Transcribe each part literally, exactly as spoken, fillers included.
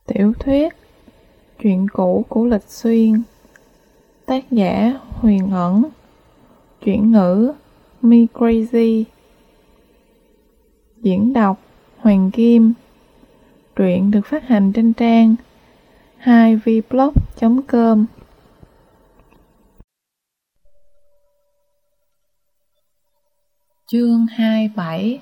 Tiểu thuyết Chuyện cũ của Lịch Xuyên. Tác giả Huyền Ẩn. Chuyển ngữ Me Crazy. Diễn đọc Hoàng Kim. Truyện được phát hành trên trang hai v blog chấm com. Chương hai mươi bảy.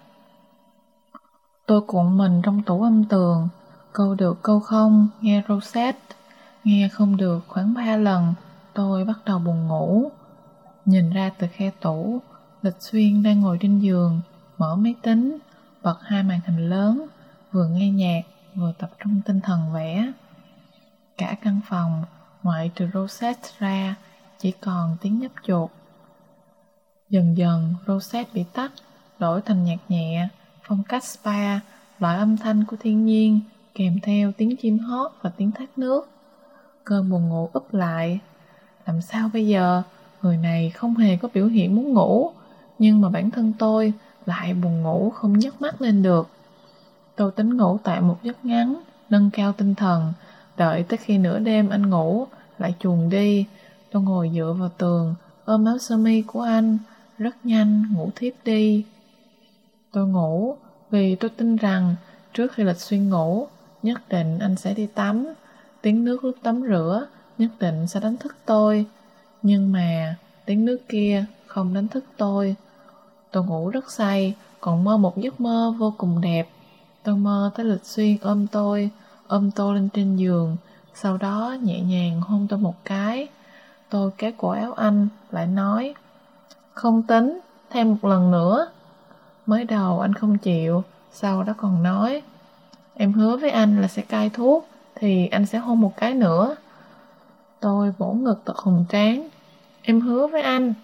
Tôi cuộn mình trong tủ âm tường, câu được câu không, nghe Rosette, nghe không được khoảng ba lần, tôi bắt đầu buồn ngủ. Nhìn ra từ khe tủ, Lịch Xuyên đang ngồi trên giường, mở máy tính, bật hai màn hình lớn, vừa nghe nhạc, vừa tập trung tinh thần vẽ. Cả căn phòng, ngoại trừ Rosette ra, chỉ còn tiếng nhấp chuột. Dần dần, Rosette bị tắt, đổi thành nhạc nhẹ, phong cách spa, loại âm thanh của thiên nhiên, kèm theo tiếng chim hót và tiếng thác nước. Cơn buồn ngủ úp lại. Làm sao bây giờ? Người này không hề có biểu hiện muốn ngủ, nhưng mà bản thân tôi lại buồn ngủ không nhấc mắt lên được. Tôi tính ngủ tại một giấc ngắn, nâng cao tinh thần, đợi tới khi nửa đêm anh ngủ, lại chuồn đi. Tôi ngồi dựa vào tường, ôm áo sơ mi của anh, rất nhanh ngủ thiếp đi. Tôi ngủ vì tôi tin rằng trước khi Lịch Xuyên ngủ, nhất định anh sẽ đi tắm. Tiếng nước lúc tắm rửa nhất định sẽ đánh thức tôi. Nhưng mà tiếng nước kia không đánh thức tôi. Tôi ngủ rất say, còn mơ một giấc mơ vô cùng đẹp. Tôi mơ thấy Lịch Xuyên ôm tôi, ôm tôi lên trên giường, sau đó nhẹ nhàng hôn tôi một cái. Tôi kéo cổ áo anh, lại nói: "Không tính, thêm một lần nữa." Mới đầu anh không chịu, sau đó còn nói: "Em hứa với anh là sẽ cai thuốc, thì anh sẽ hôn một cái nữa." Tôi vỗ ngực thật hùng tráng: "Em hứa với anh."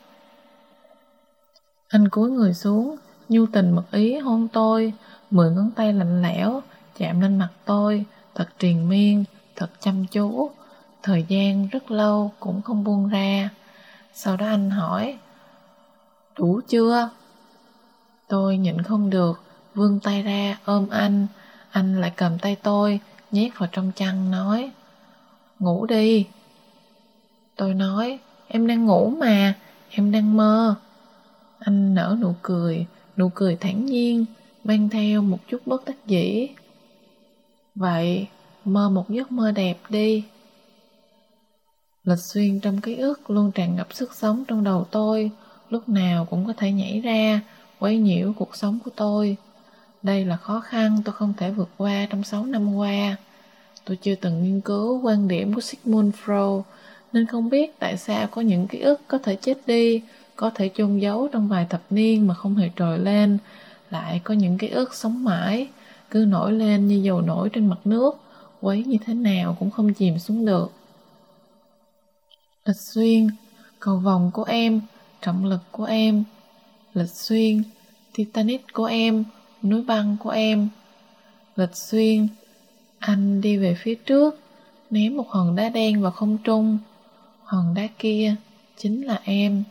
Anh cúi người xuống, nhu tình mật ý hôn tôi, mười ngón tay lạnh lẽo chạm lên mặt tôi, thật triền miên, thật chăm chú. Thời gian rất lâu cũng không buông ra. Sau đó anh hỏi: "Đủ chưa?" Tôi nhịn không được, vươn tay ra ôm anh. Anh lại cầm tay tôi, nhét vào trong chăn nói: "Ngủ đi." Tôi nói: "Em đang ngủ mà, em đang mơ." Anh nở nụ cười, nụ cười thản nhiên, mang theo một chút bất đắc dĩ. "Vậy, mơ một giấc mơ đẹp đi." Lịch Xuyên trong ký ức luôn tràn ngập sức sống trong đầu tôi, lúc nào cũng có thể nhảy ra, quấy nhiễu cuộc sống của tôi. Đây là khó khăn tôi không thể vượt qua trong sáu năm qua. Tôi chưa từng nghiên cứu quan điểm của Sigmund Freud, nên không biết tại sao có những ký ức có thể chết đi, có thể chôn giấu trong vài thập niên mà không hề trồi lên, lại có những ký ức sống mãi, cứ nổi lên như dầu nổi trên mặt nước, quấy như thế nào cũng không chìm xuống được. Lịch Xuyên, cầu vồng của em, trọng lực của em. Lịch Xuyên, Titanic của em, núi băng của em. Lịch Xuyên, anh đi về phía trước, ném một hòn đá đen vào không trung. Hòn đá kia chính là em.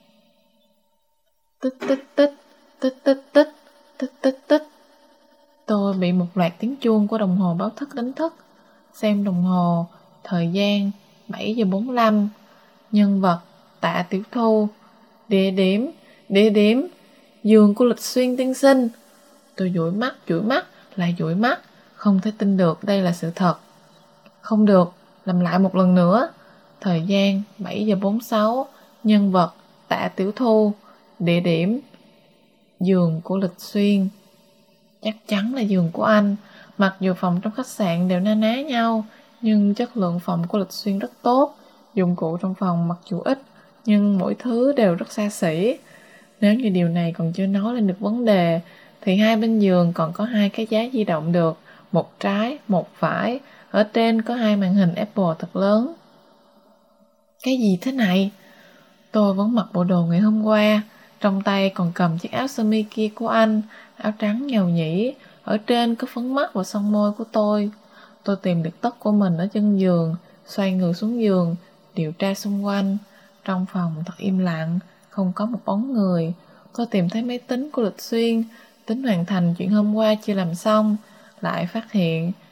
Tích tích tích, tích tích tích, tích tích tích. Tôi bị một loạt tiếng chuông của đồng hồ báo thức đánh thức. Xem đồng hồ, thời gian bảy giờ bốn mươi lăm. Nhân vật Tạ Tiểu Thu. Địa điểm, địa điểm giường của Lịch Xuyên tiên sinh. Tôi dụi mắt, dụi mắt, lại dụi mắt, không thể tin được đây là sự thật. Không được, làm lại một lần nữa. Thời gian bảy giờ bốn mươi sáu. Nhân vật Tạ Tiểu Thu. Địa điểm giường của Lịch Xuyên. Chắc chắn là giường của anh. Mặc dù phòng trong khách sạn đều na ná nhau, nhưng chất lượng phòng của Lịch Xuyên rất tốt. Dụng cụ trong phòng mặc dù ít, nhưng mỗi thứ đều rất xa xỉ. Nếu như điều này còn chưa nói lên được vấn đề, thì hai bên giường còn có hai cái giá di động được, một trái, một phải. Ở trên có hai màn hình Apple thật lớn. Cái gì thế này? Tôi vẫn mặc bộ đồ ngày hôm qua, trong tay còn cầm chiếc áo sơ mi kia của anh, áo trắng nhàu nhĩ, ở trên có phấn mắt và son môi của tôi. Tôi tìm được tóc của mình ở chân giường, xoay người xuống giường, điều tra xung quanh. Trong phòng thật im lặng, không có một bóng người. Tôi tìm thấy máy tính của Lịch Xuyên, tính hoàn thành chuyện hôm qua chưa làm xong, lại phát hiện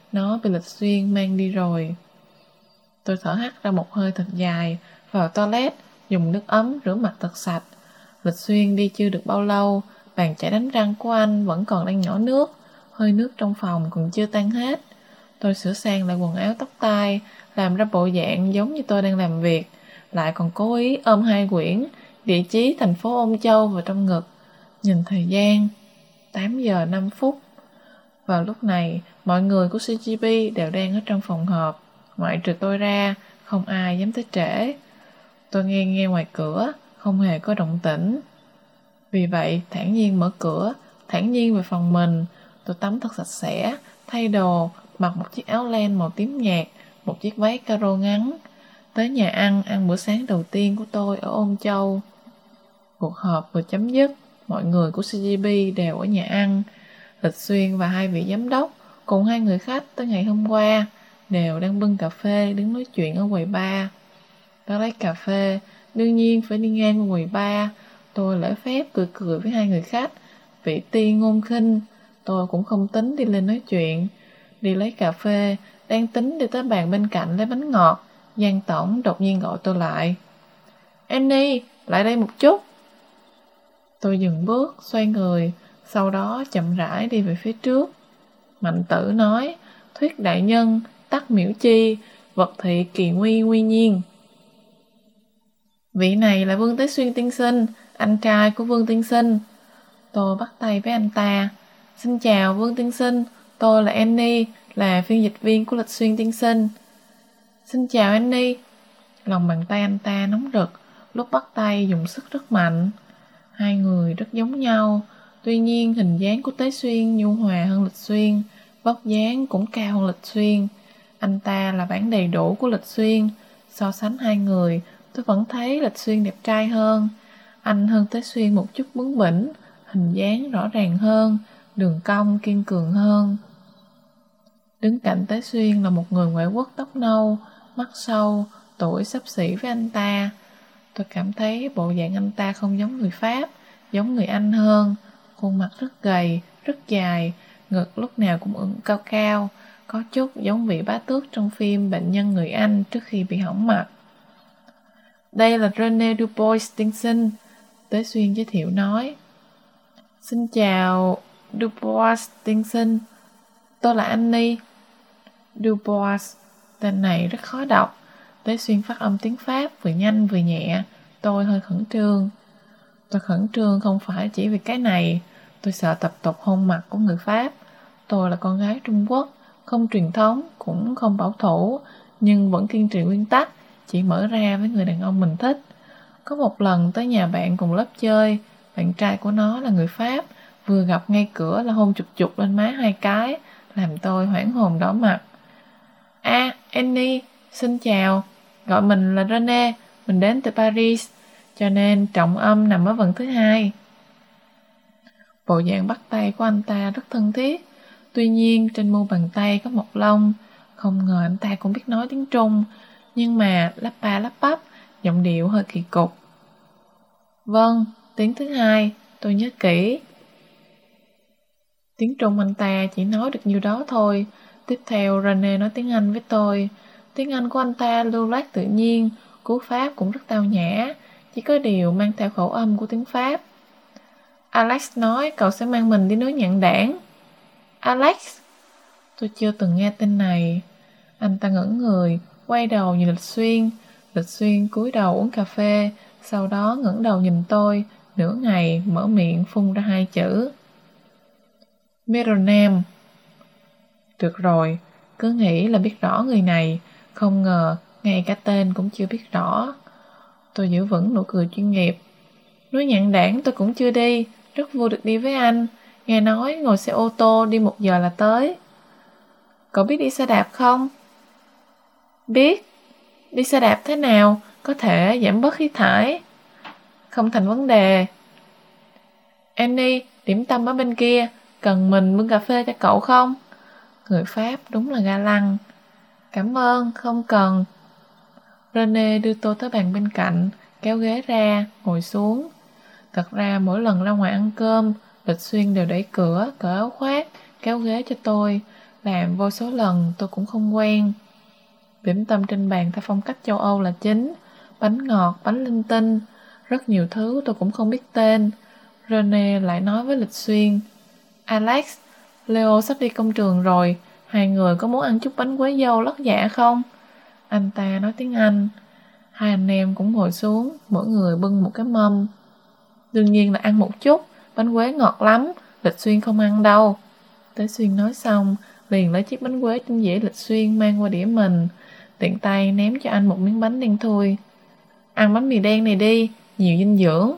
nó bị Lịch Xuyên mang đi rồi. Tôi thở hắt ra một hơi thật dài, vào toilet, dùng nước ấm rửa mặt thật sạch. Lịch Xuyên đi chưa được bao lâu, bàn chải đánh răng của anh vẫn còn đang nhỏ nước, hơi nước trong phòng còn chưa tan hết. Tôi sửa sang lại quần áo tóc tai, làm ra bộ dạng giống như tôi đang làm việc, lại còn cố ý ôm hai quyển địa chí thành phố Ôn Châu vào trong ngực. Nhìn thời gian, tám giờ năm phút. Vào lúc này, mọi người của xê giê pê đều đang ở trong phòng họp, ngoại trừ tôi ra, không ai dám tới trễ. Tôi nghe nghe ngoài cửa, không hề có động tĩnh. Vì vậy, thản nhiên mở cửa, thản nhiên về phòng mình. Tôi tắm thật sạch sẽ, thay đồ, mặc một chiếc áo len màu tím nhạt, một chiếc váy caro ngắn. Tới nhà ăn, ăn bữa sáng đầu tiên của tôi ở Ôn Châu. Cuộc họp vừa chấm dứt, mọi người của xê giê pê đều ở nhà ăn. Lịch Xuyên và hai vị giám đốc cùng hai người khách tới ngày hôm qua đều đang bưng cà phê đứng nói chuyện ở quầy bar. Tôi lấy cà phê, đương nhiên phải đi ngang qua quầy bar. Tôi lễ phép cười cười với hai người khách, vị ti ngôn khinh. Tôi cũng không tính đi lên nói chuyện. Đi lấy cà phê, đang tính đi tới bàn bên cạnh lấy bánh ngọt, Giang tổng đột nhiên gọi tôi lại. Annie, lại đây một chút. Tôi dừng bước, xoay người, sau đó chậm rãi đi về phía trước. Mạnh Tử nói, thuyết đại nhân, tắc miễu chi, vật thị kỳ nguy nguy nhiên. Vị này là Vương Tế Xuyên tiên sinh, anh trai của Vương tiên sinh. Tôi bắt tay với anh ta. Xin chào Vương tiên sinh, tôi là Annie, là phiên dịch viên của Lịch Xuyên tiên sinh. Xin chào Annie. Lòng bàn tay anh ta nóng rực, lúc bắt tay dùng sức rất mạnh. Hai người rất giống nhau, tuy nhiên hình dáng của Tế Xuyên nhu hòa hơn Lịch Xuyên, vóc dáng cũng cao hơn Lịch Xuyên. Anh ta là bản đầy đủ của Lịch Xuyên. So sánh hai người, tôi vẫn thấy Lịch Xuyên đẹp trai hơn. Anh hơn Tế Xuyên một chút bướng bỉnh, hình dáng rõ ràng hơn, đường cong kiên cường hơn. Đứng cạnh Tế Xuyên là một người ngoại quốc tóc nâu, mắt sâu, tuổi xấp xỉ với anh ta. Tôi cảm thấy bộ dạng anh ta không giống người Pháp, giống người Anh hơn. Khuôn mặt rất gầy, rất dài, ngực lúc nào cũng ửng cao cao, có chút giống vị bá tước trong phim Bệnh nhân người Anh trước khi bị hỏng mặt. Đây là René Dubois tiên sinh, Tế Xuyên giới thiệu nói. Xin chào Dubois tiên sinh, tôi là Annie. Dubois, tên này rất khó đọc. Tế Xuyên phát âm tiếng Pháp vừa nhanh vừa nhẹ. Tôi hơi khẩn trương. Tôi khẩn trương không phải chỉ vì cái này. Tôi sợ tập tục hôn mặt của người Pháp. Tôi là con gái Trung Quốc, không truyền thống, cũng không bảo thủ, nhưng vẫn kiên trì nguyên tắc, chỉ mở ra với người đàn ông mình thích. Có một lần tới nhà bạn cùng lớp chơi, bạn trai của nó là người Pháp, vừa gặp ngay cửa là hôn chụp chụp lên má hai cái, làm tôi hoảng hồn đỏ mặt. À, Annie, xin chào, gọi mình là René, mình đến từ Paris, cho nên trọng âm nằm ở vần thứ hai. Bộ dạng bắt tay của anh ta rất thân thiết, tuy nhiên trên mu bàn tay có một lông. Không ngờ anh ta cũng biết nói tiếng Trung, nhưng mà lắp ba lắp bắp, giọng điệu hơi kỳ cục. Vâng, tiếng thứ hai, tôi nhớ kỹ. Tiếng Trung anh ta chỉ nói được nhiêu đó thôi. Tiếp theo René nói tiếng Anh với tôi. Tiếng Anh của anh ta lưu loát tự nhiên, cú pháp cũng rất tao nhã, chỉ có điều mang theo khẩu âm của tiếng Pháp. Alex nói cậu sẽ mang mình đi núi Nhạn Đảng. Alex? Tôi chưa từng nghe tên này. Anh ta ngẩn người, quay đầu nhìn Lịch Xuyên. Lịch Xuyên cúi đầu uống cà phê, sau đó ngẩng đầu nhìn tôi, nửa ngày mở miệng phun ra hai chữ. Mironam. Được rồi, cứ nghĩ là biết rõ người này, không ngờ ngay cả tên cũng chưa biết rõ. Tôi giữ vững nụ cười chuyên nghiệp. Núi Nhạn Đảng tôi cũng chưa đi, rất vui được đi với anh. Nghe nói ngồi xe ô tô đi một giờ là tới. Cậu biết đi xe đạp không? Biết. Đi xe đạp thế nào có thể giảm bớt khí thải? Không thành vấn đề. Annie, điểm tâm ở bên kia, cần mình bưng cà phê cho cậu không? Người Pháp đúng là ga lăng. Cảm ơn, không cần. René đưa tôi tới bàn bên cạnh, kéo ghế ra, ngồi xuống. Thật ra mỗi lần ra ngoài ăn cơm, Lịch Xuyên đều đẩy cửa, cởi áo khoác, kéo ghế cho tôi. làm vô số lần tôi cũng không quen. Điểm tâm trên bàn theo phong cách châu Âu là chính, bánh ngọt, bánh linh tinh, rất nhiều thứ tôi cũng không biết tên. Rene lại nói với Lịch Xuyên: Alex, Leo sắp đi công trường rồi, hai người có muốn ăn chút bánh quế dâu lót dạ không? Anh ta nói tiếng Anh. Hai anh em cũng ngồi xuống, mỗi người bưng một cái mâm. Đương nhiên là ăn một chút, bánh quế ngọt lắm, Lịch Xuyên không ăn đâu. Tế Xuyên nói xong, liền lấy chiếc bánh quế trên dĩa Lịch Xuyên mang qua đĩa mình, tiện tay ném cho anh một miếng bánh đen thui. Ăn bánh mì đen này đi, nhiều dinh dưỡng.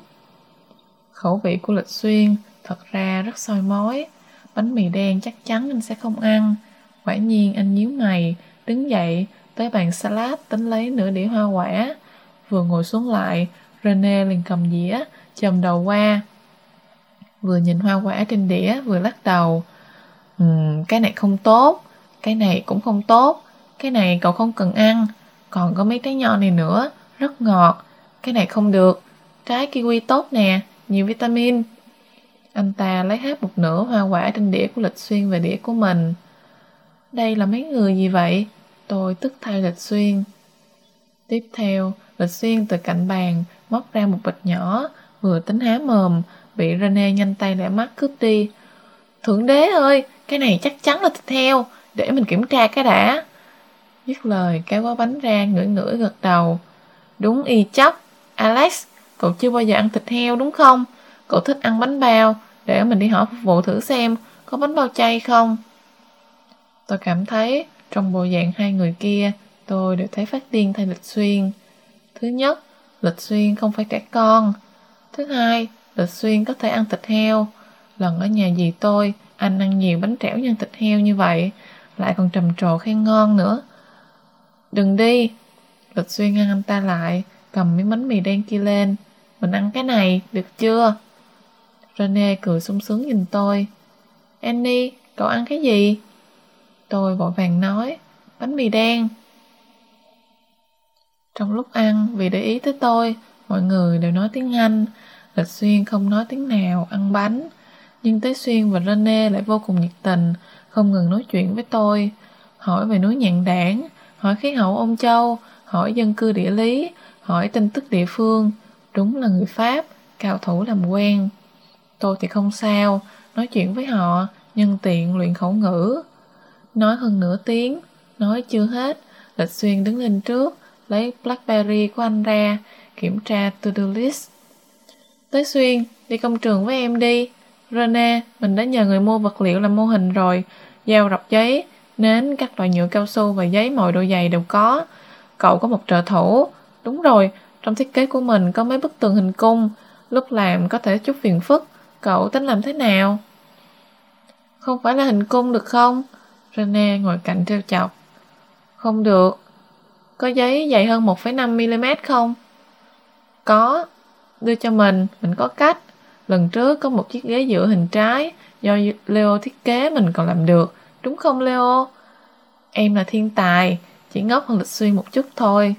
Khẩu vị của Lịch Xuyên thật ra rất soi mói. Bánh mì đen chắc chắn anh sẽ không ăn. Quả nhiên anh nhíu mày, đứng dậy tới bàn salad tính lấy nửa đĩa hoa quả. Vừa ngồi xuống lại, Rene liền cầm dĩa chồm đầu qua, vừa nhìn hoa quả trên đĩa vừa lắc đầu. Ừm, cái này không tốt, cái này cũng không tốt, cái này cậu không cần ăn, còn có mấy trái nho này nữa, rất ngọt, cái này không được, trái kiwi tốt nè, nhiều vitamin. Anh ta lấy hết một nửa hoa quả trên đĩa của Lịch Xuyên về đĩa của mình. Đây là mấy người gì vậy? Tôi tức thay Lịch Xuyên. Tiếp theo, Lịch Xuyên từ cạnh bàn móc ra một bịch nhỏ, vừa tính há mồm, bị Rene nhanh tay lẹ mắt cướp đi. Thượng đế ơi, cái này chắc chắn là thịt heo, để mình kiểm tra cái đã. Dứt lời kéo gói bánh ra, ngửi ngửi gật đầu. Đúng y chóc. Alex, cậu chưa bao giờ ăn thịt heo đúng không? Cậu thích ăn bánh bao, để mình đi hỏi phục vụ thử xem có bánh bao chay không. Tôi cảm thấy trong bộ dạng hai người kia, tôi đều thấy phát điên thay Lịch Xuyên. Thứ nhất, Lịch Xuyên không phải trẻ con. Thứ hai, Lịch Xuyên có thể ăn thịt heo. Lần ở nhà dì tôi, anh ăn nhiều bánh trẽo nhân thịt heo như vậy, lại còn trầm trồ khen ngon nữa. Đừng đi. Lịch Xuyên ngăn anh ta lại, cầm miếng bánh mì đen kia lên. Mình ăn cái này, được chưa? Rene cười sung sướng nhìn tôi. Annie, cậu ăn cái gì? Tôi vội vàng nói, bánh mì đen. Trong lúc ăn, vì để ý tới tôi, mọi người đều nói tiếng Anh. Lịch Xuyên không nói tiếng nào, ăn bánh. Nhưng Tế Xuyên và Rene lại vô cùng nhiệt tình, không ngừng nói chuyện với tôi. Hỏi về núi Nhạn Đảng, hỏi khí hậu Ôn Châu, hỏi dân cư địa lý, hỏi tin tức địa phương. Đúng là người Pháp, cao thủ làm quen. Tôi thì không sao, nói chuyện với họ, nhân tiện luyện khẩu ngữ. Nói hơn nửa tiếng, nói chưa hết, Lịch Xuyên đứng lên trước, lấy Blackberry của anh ra, kiểm tra to-do list. Tế Xuyên, đi công trường với em đi. Rene, mình đã nhờ người mua vật liệu làm mô hình rồi, dao rọc giấy, nến, các loại nhựa cao su và giấy mọi độ dày đều có. Cậu có một trợ thủ. Đúng rồi, trong thiết kế của mình có mấy bức tường hình cung, lúc làm có thể chút phiền phức. Cậu tính làm thế nào? Không phải là hình cung được không? Rene ngồi cạnh trêu chọc. Không được. Có giấy dày hơn một phẩy năm mi-li-mét không? Có. Đưa cho mình, mình có cách. Lần trước có một chiếc ghế dựa hình trái, do Leo thiết kế mình còn làm được. Đúng không Leo? Em là thiên tài, chỉ ngốc hơn Lịch Xuyên một chút thôi.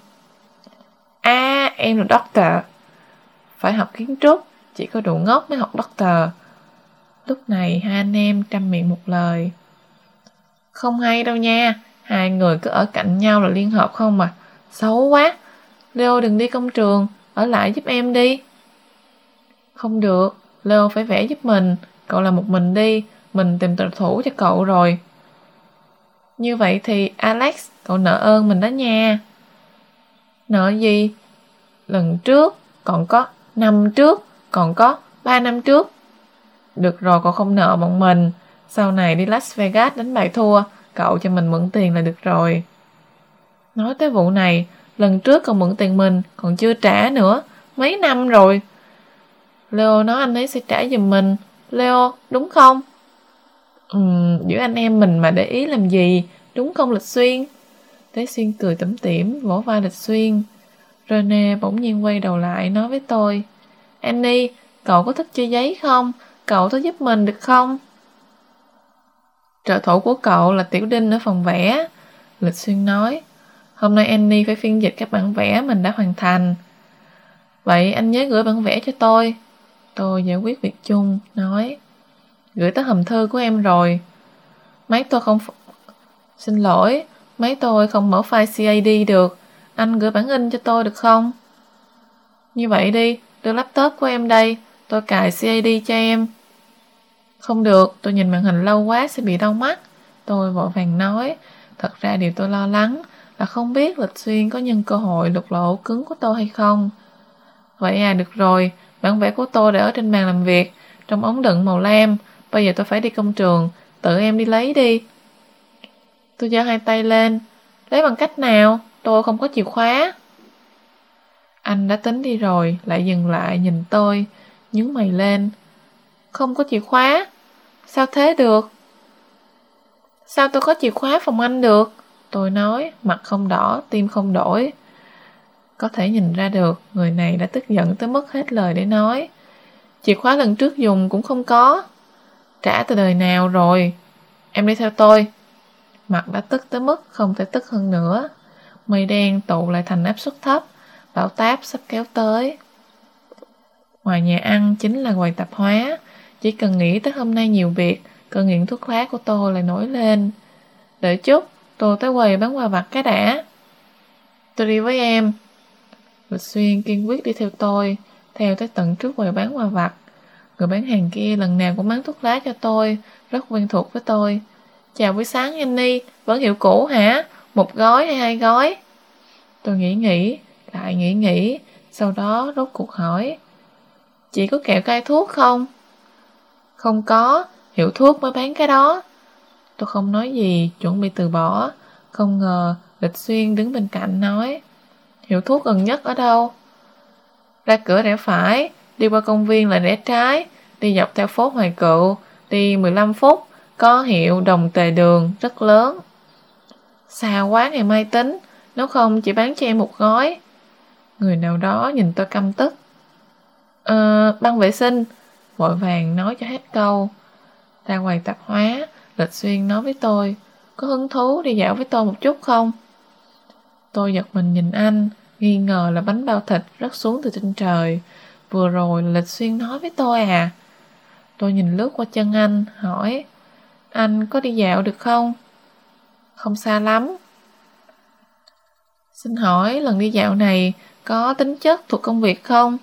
À, em là doctor. Phải học kiến trúc, chỉ có đồ ngốc mới học doctor. Lúc này hai anh em trăm miệng một lời. Không hay đâu nha, hai người cứ ở cạnh nhau là liên hợp không mà. Xấu quá. Leo đừng đi công trường, ở lại giúp em đi. Không được, Leo phải vẽ giúp mình. Cậu làm một mình đi, mình tìm trợ thủ cho cậu rồi. Như vậy thì Alex, cậu nợ ơn mình đó nha. Nợ gì? Lần trước, còn có năm trước, còn có ba năm trước. Được rồi, cậu không nợ bọn mình. Sau này đi Las Vegas đánh bài thua, cậu cho mình mượn tiền là được rồi. Nói tới vụ này, lần trước cậu mượn tiền mình còn chưa trả nữa, mấy năm rồi. Leo nói anh ấy sẽ trả giùm mình. Leo, đúng không? Ừm, giữa anh em mình mà để ý làm gì, đúng không Lịch Xuyên? Tế Xuyên cười tủm tỉm vỗ vai Lịch Xuyên. Rene bỗng nhiên quay đầu lại nói với tôi. Annie, cậu có thích chơi giấy không? Cậu có giúp mình được không? Trợ thủ của cậu là Tiểu Đinh ở phòng vẽ. Lịch Xuyên nói. Hôm nay Annie phải phiên dịch các bản vẽ mình đã hoàn thành. Vậy anh nhớ gửi bản vẽ cho tôi. Tôi giải quyết việc chung, nói. Gửi tới hòm thư của em rồi. Máy tôi không Xin lỗi, máy tôi không mở file xê a đê được. Anh gửi bản in cho tôi được không? Như vậy đi, đưa laptop của em đây, tôi cài xê a đê cho em. Không được, tôi nhìn màn hình lâu quá sẽ bị đau mắt. Tôi vội vàng nói, thật ra điều tôi lo lắng là không biết Lịch Xuyên có nhân cơ hội lục lộ ổ cứng của tôi hay không. Vậy à, được rồi, bản vẽ của tôi để ở trên bàn làm việc, trong ống đựng màu lam. Bây giờ tôi phải đi công trường, tự em đi lấy đi. Tôi giơ hai tay lên, lấy bằng cách nào? Tôi không có chìa khóa. Anh đã tính đi rồi, lại dừng lại nhìn tôi, nhướng mày lên. Không có chìa khóa? Sao thế được? Sao tôi có chìa khóa phòng anh được? Tôi nói, mặt không đỏ, tim không đổi. Có thể nhìn ra được, người này đã tức giận tới mức hết lời để nói. Chìa khóa lần trước dùng cũng không có. Trả từ đời nào rồi? Em đi theo tôi. Mặt đã tức tới mức không thể tức hơn nữa. Mây đen tụ lại thành áp suất thấp, bão táp sắp kéo tới. Ngoài nhà ăn chính là quầy tạp hóa. Chỉ cần nghĩ tới hôm nay nhiều việc, cơn nghiện thuốc lá của tôi lại nổi lên. Đợi chút, tôi tới quầy bán quà vặt cái đã. Tôi đi với em. Lịch Xuyên kiên quyết đi theo tôi, theo tới tận trước quầy bán quà vặt. Người bán hàng kia lần nào cũng bán thuốc lá cho tôi, rất quen thuộc với tôi. Chào buổi sáng Annie, vẫn hiệu cũ hả? Một gói hay hai gói? Tôi nghĩ nghĩ, lại nghĩ nghĩ, sau đó rốt cuộc hỏi. Chị có kẹo cai thuốc không? Không có, hiệu thuốc mới bán cái đó. Tôi không nói gì, chuẩn bị từ bỏ. Không ngờ, Lịch Xuyên đứng bên cạnh nói. Hiệu thuốc gần nhất ở đâu? Ra cửa rẽ phải, đi qua công viên lại rẽ trái, đi dọc theo phố Hoài Cựu, đi mười lăm phút, có hiệu Đồng Tề Đường, rất lớn. Xa quá ngày mai tính, nếu không chỉ bán cho em một gói. Người nào đó nhìn tôi căm tức. Ờ, băng vệ sinh, vội vàng nói cho hết câu. Ra quầy tạp hóa, Lịch Xuyên nói với tôi, có hứng thú đi dạo với tôi một chút không? Tôi giật mình nhìn anh, nghi ngờ là bánh bao thịt rớt xuống từ trên trời. Vừa rồi Lịch Xuyên nói với tôi à? Tôi nhìn lướt qua chân anh, hỏi, anh có đi dạo được không? Không xa lắm. Xin hỏi lần đi dạo này có tính chất thuộc công việc không?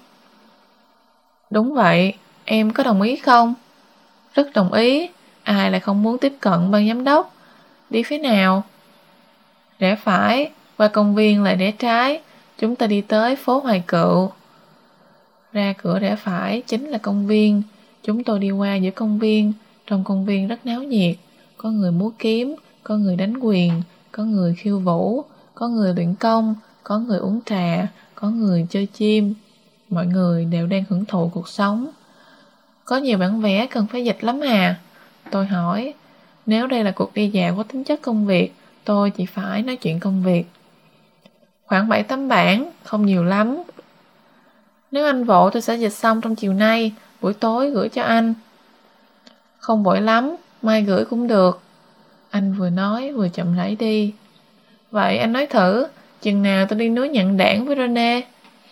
Đúng vậy, em có đồng ý không? Rất đồng ý, ai lại không muốn tiếp cận ban giám đốc? Đi phía nào? Rẽ phải, qua công viên lại rẽ trái, chúng ta đi tới phố Hoài Cựu. Ra cửa rẽ phải chính là công viên. Chúng tôi đi qua giữa công viên. Trong công viên rất náo nhiệt. Có người múa kiếm, có người đánh quyền, có người khiêu vũ, có người luyện công, có người uống trà, có người chơi chim. Mọi người đều đang hưởng thụ cuộc sống. Có nhiều bản vẽ cần phải dịch lắm à? Tôi hỏi. Nếu đây là cuộc đi dạo có tính chất công việc, tôi chỉ phải nói chuyện công việc. Khoảng bảy tám bản, không nhiều lắm. Nếu anh vội tôi sẽ dịch xong trong chiều nay, buổi tối gửi cho anh. Không vội lắm, mai gửi cũng được. Anh vừa nói vừa chậm rãi đi. Vậy anh nói thử, chừng nào tôi đi núi Nhận Đản với Rene?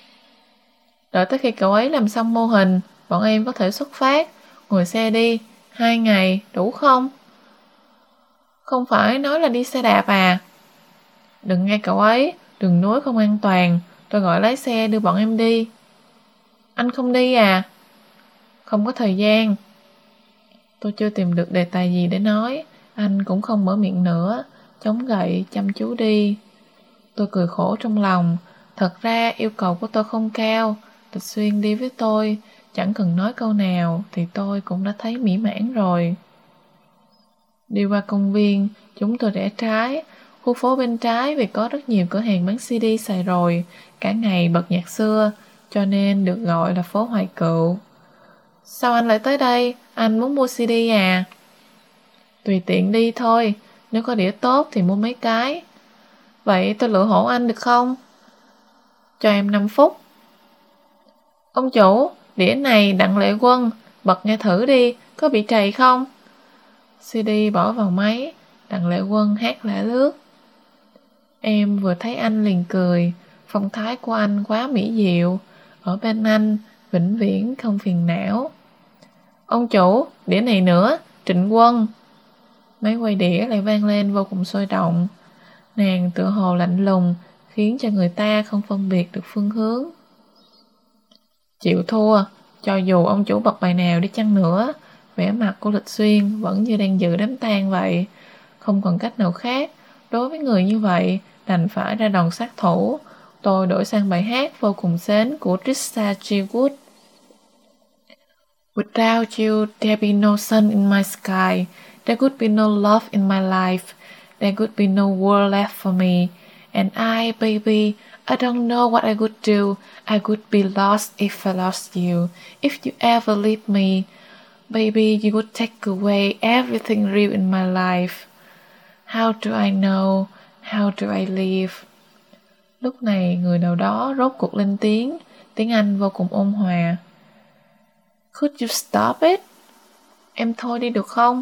Đợi tới khi cậu ấy làm xong mô hình, bọn em có thể xuất phát, ngồi xe đi, hai ngày, đủ không? Không phải nói là đi xe đạp à? Đừng nghe cậu ấy, đường núi không an toàn, tôi gọi lái xe đưa bọn em đi. Anh không đi à? Không có thời gian. Tôi chưa tìm được đề tài gì để nói, anh cũng không mở miệng nữa, chống gậy chăm chú đi. Tôi cười khổ trong lòng, thật ra yêu cầu của tôi không cao. Lịch Xuyên đi với tôi, chẳng cần nói câu nào thì tôi cũng đã thấy mỹ mãn rồi. Đi qua công viên, chúng tôi rẽ trái. Khu phố bên trái vì có rất nhiều cửa hàng bán xê đê xài rồi, cả ngày bật nhạc xưa, cho nên được gọi là phố Hoài Cựu. Sao anh lại tới đây? Anh muốn mua xê đê à? Tùy tiện đi thôi, nếu có đĩa tốt thì mua mấy cái. Vậy tôi lựa hộ anh được không? Cho em năm phút. Ông chủ, đĩa này Đặng Lệ Quân, bật nghe thử đi, có bị trầy không? xê đê bỏ vào máy, Đặng Lệ Quân hát lả lướt. Em vừa thấy anh liền cười, phong thái của anh quá mỹ diệu, ở bên anh, vĩnh viễn không phiền não. Ông chủ, đĩa này nữa, Trịnh Quân. Máy quay đĩa lại vang lên vô cùng sôi động. Nàng tựa hồ lạnh lùng, khiến cho người ta không phân biệt được phương hướng. Chịu thua, cho dù ông chủ bật bài nào đi chăng nữa, vẻ mặt của Lịch Xuyên vẫn như đang dự đám tang vậy. Không còn cách nào khác, đối với người như vậy, đành phải ra đòn sát thủ. Tôi đổi sang bài hát vô cùng sến của Trisha Yearwood. Without you, there'd be no sun in my sky. There could be no love in my life. There could be no world left for me. And I, baby, I don't know what I would do. I would be lost if I lost you. If you ever leave me, baby, you would take away everything real in my life. How do I know? How do I live? Lúc này người nào đó rốt cuộc lên tiếng, tiếng Anh vô cùng ôn hòa. Could you stop it? Em thôi đi được không?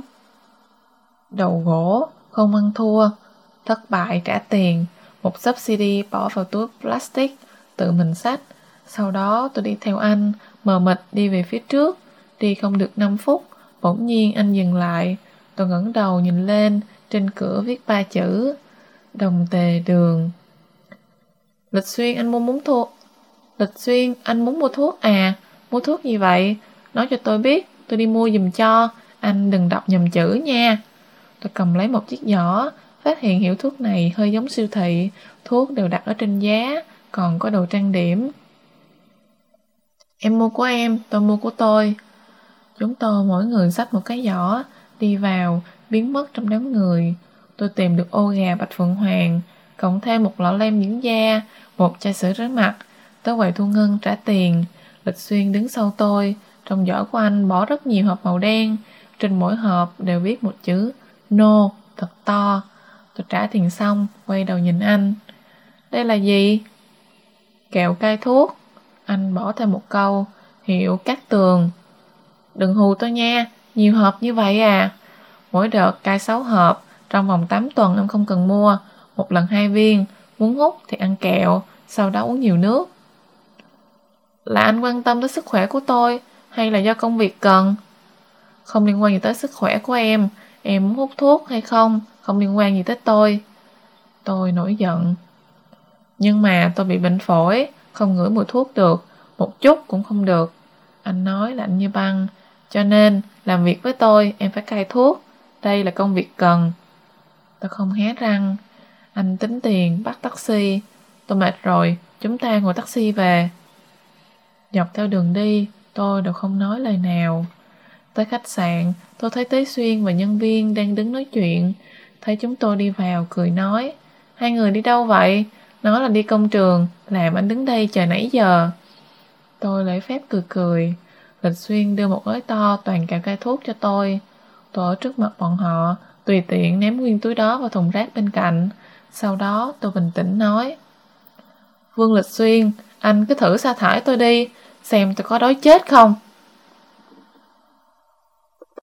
Đầu gỗ, không ăn thua, thất bại trả tiền, một xấp xê đê bỏ vào túi plastic, tự mình xách. Sau đó tôi đi theo anh, mờ mịt đi về phía trước, đi không được năm phút, bỗng nhiên anh dừng lại. Tôi ngẩng đầu nhìn lên, trên cửa viết ba chữ: Đồng Tề Đường. Lịch Xuyên, anh muốn muốn thuốc. Lịch Xuyên, anh muốn mua thuốc à? Mua thuốc gì vậy? Nói cho tôi biết, tôi đi mua giùm cho. Anh đừng đọc nhầm chữ nha. Tôi cầm lấy một chiếc giỏ, phát hiện hiệu thuốc này hơi giống siêu thị. Thuốc đều đặt ở trên giá, còn có đồ trang điểm. Em mua của em, tôi mua của tôi. Chúng tôi mỗi người xách một cái giỏ, đi vào, biến mất trong đám người. Tôi tìm được ô gà Bạch Phượng Hoàng, cộng thêm một lọ lem dưỡng da, một chai sữa rửa mặt. Tới quầy thu ngân trả tiền. Lịch Xuyên đứng sau tôi. Trong giỏ của anh bỏ rất nhiều hộp màu đen. Trên mỗi hộp đều viết một chữ No, thật to. Tôi trả tiền xong, quay đầu nhìn anh. Đây là gì? Kẹo cai thuốc. Anh bỏ thêm một câu: hiệu Cát Tường. Đừng hù tôi nha, nhiều hộp như vậy à? Mỗi đợt cai sáu hộp, trong vòng tám tuần em không cần mua. Một lần hai viên, muốn hút thì ăn kẹo, sau đó uống nhiều nước. Là anh quan tâm tới sức khỏe của tôi, hay là do công việc cần? Không liên quan gì tới sức khỏe của em. Em muốn hút thuốc hay không, không liên quan gì tới tôi. Tôi nổi giận. Nhưng mà tôi bị bệnh phổi, không ngửi mùi thuốc được, một chút cũng không được. Anh nói lạnh như băng. Cho nên, làm việc với tôi, em phải cai thuốc. Đây là công việc cần. Tôi không hé răng. Anh tính tiền, bắt taxi. Tôi mệt rồi, chúng ta ngồi taxi về. Dọc theo đường đi, tôi đều không nói lời nào. Tới khách sạn, tôi thấy Tế Xuyên và nhân viên đang đứng nói chuyện. Thấy chúng tôi đi vào, cười nói: Hai người đi đâu vậy? Nói là đi công trường, làm anh đứng đây chờ nãy giờ. Tôi lễ phép cười cười. Lịch Xuyên đưa một gói to toàn kẹo cai thuốc cho tôi. Tôi ở trước mặt bọn họ, tùy tiện ném nguyên túi đó vào thùng rác bên cạnh. Sau đó tôi bình tĩnh nói: Vương Lịch Xuyên, anh cứ thử sa thải tôi đi, xem tôi có đói chết không.